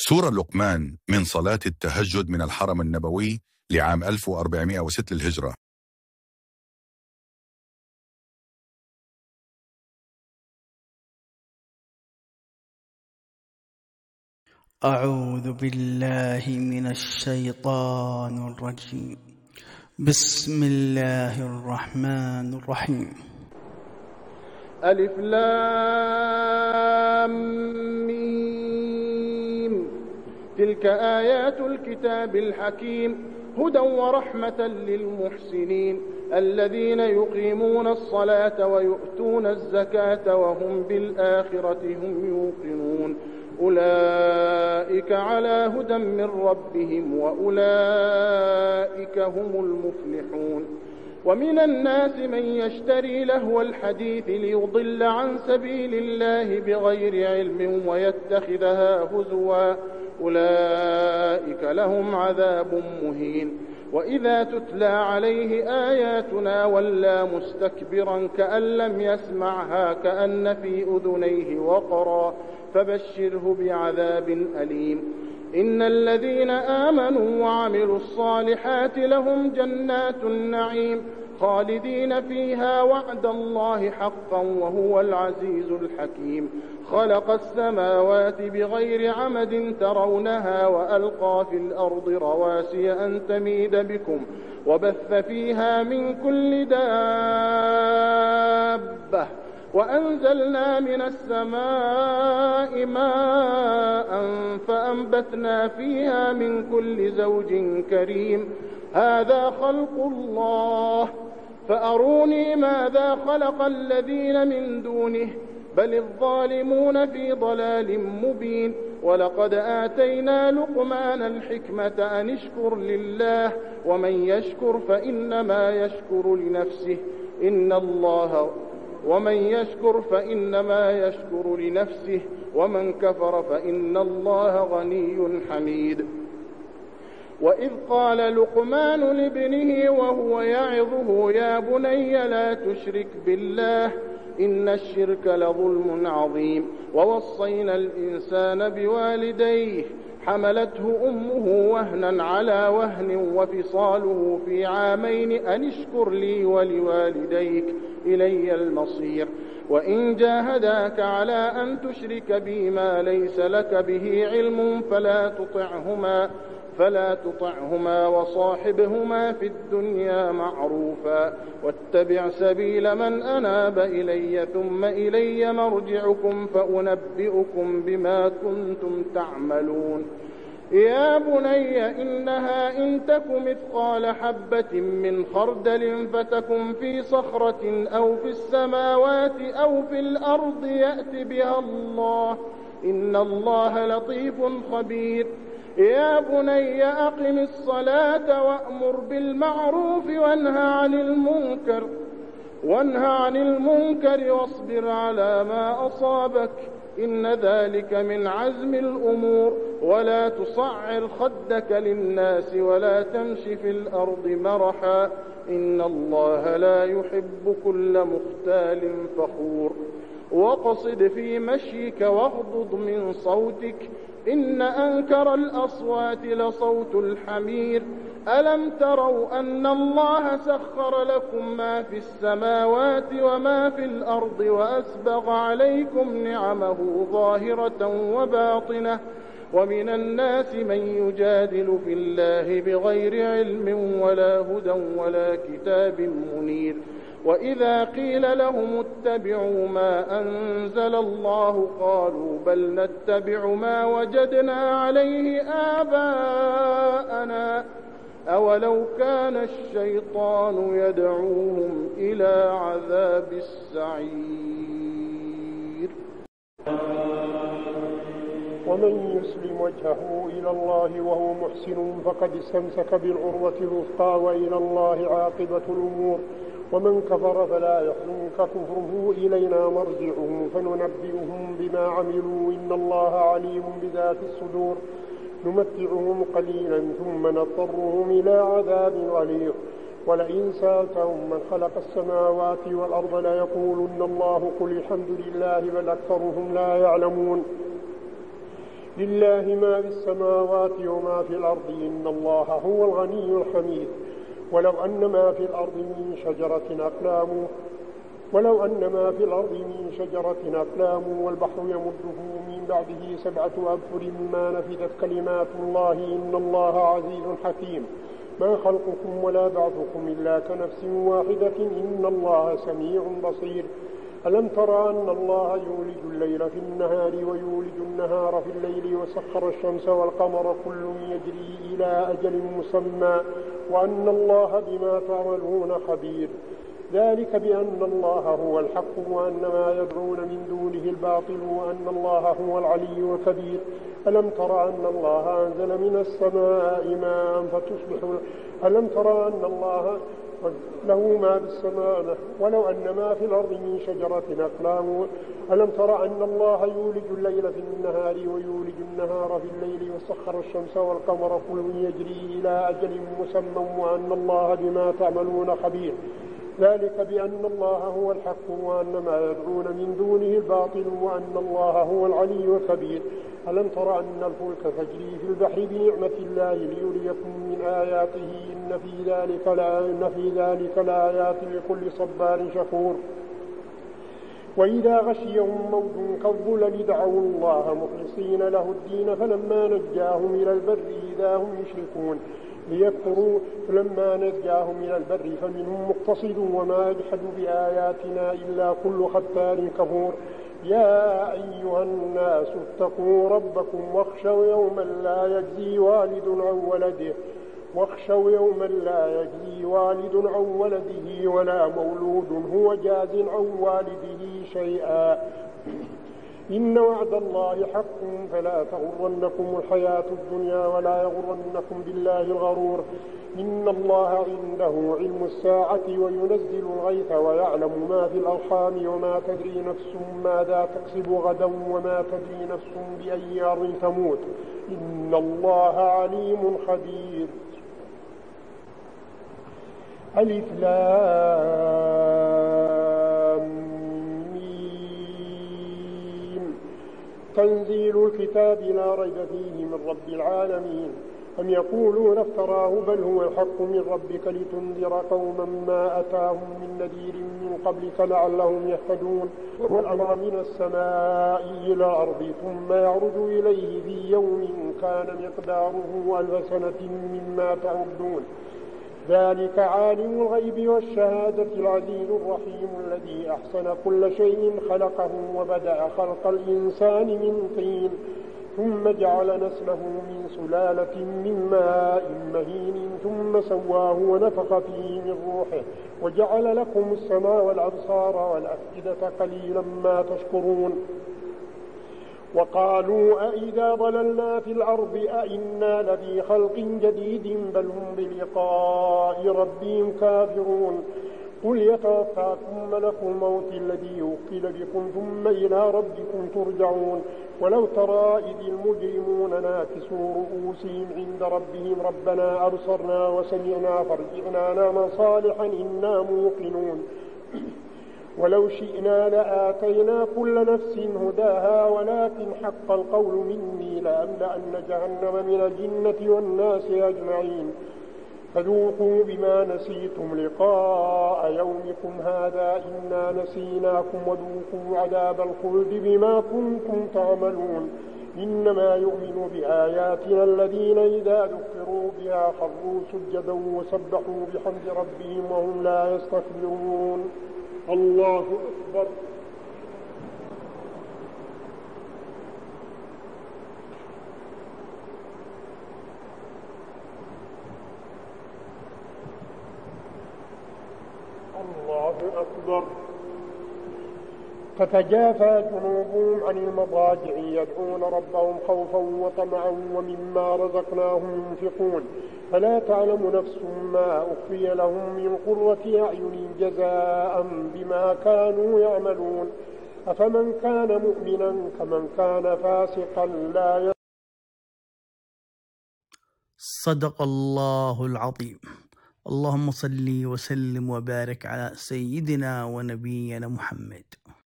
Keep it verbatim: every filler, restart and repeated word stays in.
سورة لقمان من صلاة التهجد من الحرم النبوي لعام ألف وأربعمائة وستة للهجرة. أعوذ بالله من الشيطان الرجيم. بسم الله الرحمن الرحيم. ألف لام ميم. تلك آيات الكتاب الحكيم هدى ورحمة للمحسنين الذين يقيمون الصلاة ويؤتون الزكاة وهم بالآخرة هم يوقنون أولئك على هدى من ربهم وأولئك هم المفلحون. ومن الناس من يشتري لهو الحديث ليضل عن سبيل الله بغير علم ويتخذها هزوا أولئك لهم عذاب مهين. وإذا تتلى عليه آياتنا ولى مستكبرا كأن لم يسمعها كأن في أذنيه وقرا فبشره بعذاب أليم. إن الذين آمنوا وعملوا الصالحات لهم جنات النعيم خالدين فيها وعد الله حقا وهو العزيز الحكيم. خلق السماوات بغير عمد ترونها وألقى في الأرض رواسي أن تميد بكم وبث فيها من كل دابة وأنزلنا من السماء ماء فأنبتنا فيها من كل زوج كريم. هذا خلق الله فأروني ماذا خلق الذين من دونه بل الظالمون في ضلال مبين. ولقد آتينا لقمان الحكمة أن اشكر لله ومن يشكر فإنما يشكر لنفسه إن الله ومن يشكر فإنما يشكر لنفسه ومن كفر فإن الله غني حميد. وإذ قال لقمان لابنه وهو يعظه يا بني لا تشرك بالله إن الشرك لظلم عظيم. ووصينا الإنسان بوالديه حملته أمه وهنا على وهن وفصاله في عامين أن اشكر لي ولوالديك إلي المصير. وإن جاهداك على أن تشرك بي ما ليس لك به علم فلا تطعهما فلا تطعهما وصاحبهما في الدنيا معروفا واتبع سبيل من أناب إلي ثم إلي مرجعكم فأنبئكم بما كنتم تعملون. يا بني إنها إن تك مثقال حبة من خردل فتكن في صخرة أو في السماوات أو في الأرض يأت بها الله إن الله لطيف خبير. يا بني أقم الصلاة وأمر بالمعروف وانهى عن المنكر وانهى عن المنكر واصبر على ما أصابك إن ذلك من عزم الأمور. ولا تصعر خدك للناس ولا تمش في الأرض مرحا إن الله لا يحب كل مختال فخور. واقصد في مشيك واغضض من صوتك إن أنكر الأصوات لصوت الحمير. ألم تروا أن الله سخر لكم ما في السماوات وما في الأرض وأسبغ عليكم نعمه ظاهرة وباطنة ومن الناس من يجادل في الله بغير علم ولا هدى ولا كتاب منير. وإذا قيل لهم اتبعوا ما أنزل الله قالوا بل نتبع ما وجدنا عليه آباءنا أولو كان الشيطان يدعوهم إلى عذاب السعير. ومن يسلم وجهه إلى الله وهو محسن فقد استمسك بالعروة الوثقى وإلى الله عاقبة الأمور. ومن كفر فلا يحزنك كفره إلينا مرجعهم فننبئهم بما عملوا إن الله عليم بذات الصدور. نمتعهم قليلا ثم نضطرهم إلى عذاب غليظ. ولئن سألتهم من خلق السماوات والأرض ليقولن الله قل الحمد لله بل أكثرهم لا يعلمون. لله ما في السماوات وما في الأرض إن الله هو الغني الحميد. ولو أن ما في الأرض من شجرة أقلام ولو أن ما في الأرض من شجرة أقلام والبحر يمده من بعده سبعة أبحر ما نفدت كلمات الله إن الله عزيز حكيم. ما خلقكم ولا بعثكم إلا كنفس واحدة إن الله سميع بصير. ألم تر أن الله يولج الليل في النهار ويولج النهار في الليل وسخر الشمس والقمر كل يجري إلى أجل مسمى وأن الله بما تعملون خبير. ذلك بأن الله هو الحق وأن ما يدعون من دونه الباطل وأن الله هو العلي الكبير. ألم تر أن الله أنزل من السماء ماء فتصبح ألم تر أن الله له ما في السماء ولو أن ما في الأرض من شجرة أقلام ألم تر أن الله يولج الليل في النهار ويولج النهار في الليل وسخر الشمس والقمر كل يجري إلى أجل مسمى وأن الله بما تعملون خبير. ذلك بأن الله هو الحق وأن ما يدعون من دونه الباطل وأن الله هو العلي الكبير. ألم تر أن الفلك تجري في البحر بنعمة الله ليريكم من آياته إن في ذلك لا إن في ذلك لآيات لكل صبار شكور. وإذا غشيهم موج كالظلل دعوا الله مخلصين له الدين فلما نجاهم إلى البر إذا هم يشركون ليكفروا فلما نجاهم إلى البر فمنهم مقتصد وما يجحد بآياتنا إلا كل ختار كفور. يا أيها الناس اتقوا ربكم واخشوا يوما لا يجزي والد عن ولده واخشوا يوما لا يجزي والد عن ولده ولا مولود هو جاز عن والده شيئا إن وعد الله حق فلا تغرنكم الحياة الدنيا ولا يغرنكم بالله الغرور. إن الله عنده علم الساعة وينزل الغيث ويعلم ما في الأرحام وما تدري نفس ماذا تكسب غدا وما تدري نفس بأي أرض تموت إن الله عليم خبير. ألف لام تنزيل الكتاب لا ريب فيه من رب العالمين. أم يقولون افتراه بل هو الحق من ربك لتنذر قوما ما أتاهم من نذير من قبلك لعلهم يهتدون. والأمر من السماء إلى الأرض ثم يعرج إليه في يوم كان مقداره ألف سنة مما تعدون. ذلك عالم الغيب والشهادة العزيز الرحيم الذي أحسن كل شيء خلقه وبدأ خلق الإنسان من طين ثم جعل نسله من سلالة من ماء مهين ثم سواه ونفخ فيه من روحه وجعل لكم السماء والأبصار والأفئدة قليلا ما تشكرون. وقالوا أئذا ضللنا في الأرض أئنا لفي خلق جديد بل هم بلقاء ربهم كافرون. قل يتوفاكم ملك الموت الذي يوكل بكم ثم إلى ربكم ترجعون. ولو ترى إذ المجرمون ناكسوا رؤوسهم عند ربهم ربنا أبصرنا وسمعنا فارجعنا نعمل صالحا إنا موقنون. ولو شئنا لآتينا كل نفس هداها ولكن حق القول مني لأملأن جهنم من الجنة والناس أجمعين. فذوقوا بما نسيتم لقاء يومكم هذا إنا نسيناكم وذوقوا عذاب الخلد بما كنتم تعملون. إنما يؤمن بآياتنا الذين إذا ذكروا بها خروا سجدا وسبحوا بحمد ربهم وهم لا يستكبرون. الله أكبر. الله أكبر. تتجافى جنوبهم عن المضاجع يدعون ربهم خوفا وطمعا ومما رزقناهم ينفقون فلا تعلم نفس ما أخفي لهم من قرة أعين جزاء بما كانوا يعملون. أفمن كان مؤمنا كمن كان فاسقا لا ي... صدق الله العظيم. اللهم صل وسلم وبارك على سيدنا ونبينا محمد.